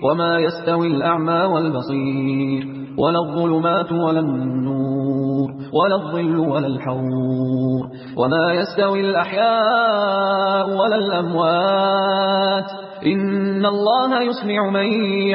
وما يستوي الأعمى والبصير ولا الظلمات ولا النور ولا الظل ولا الحرور وما يستوي الأحياء ولا الأموات إن الله يسمع من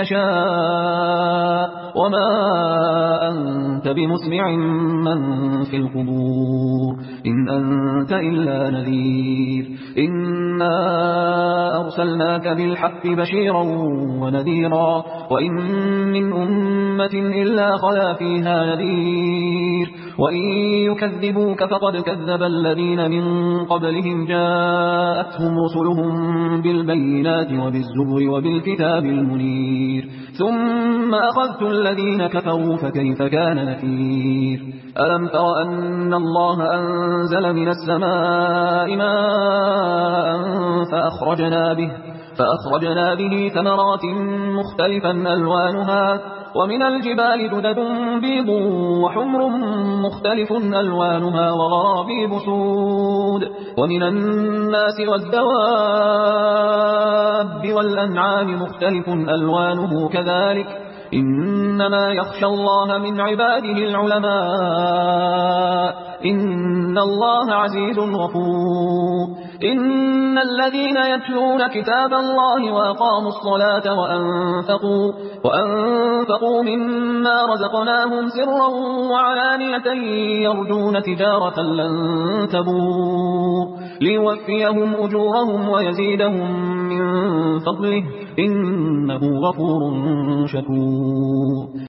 يشاء وما أنت بمسمع من في القبور إن أنت إلا نذير إنا أرسلناك بالحق بشيرا ونذيرا وإن من أمة إلا خلا فيها نذير وإن يكذبوك فقد كذب الذين من قبلهم جاءتهم رسلهم بالبينات وبالزبر وبالكتاب المنير ثم أخذت الذين كفروا فكيف كان نكير ألم تر أن الله أنزل من السماء ماء فأخرجنا به ثمرات مختلفا ألوانها ومن الجبال جدد بيض وحمر مختلف ألوانها وغرابيب سود ومن الناس والدواب والأنعام مختلف ألوانه كذلك إنما يخشى الله من عباده العلماء إن الله عزيز غفور إن الذين يتلون كتاب الله وأقاموا الصلاة وأنفقوا مما رزقناهم سرا وعلانية يرجون تجارة لن تبور ليوفيهم أجورهم ويزيدهم من فضله إنه غفور شكور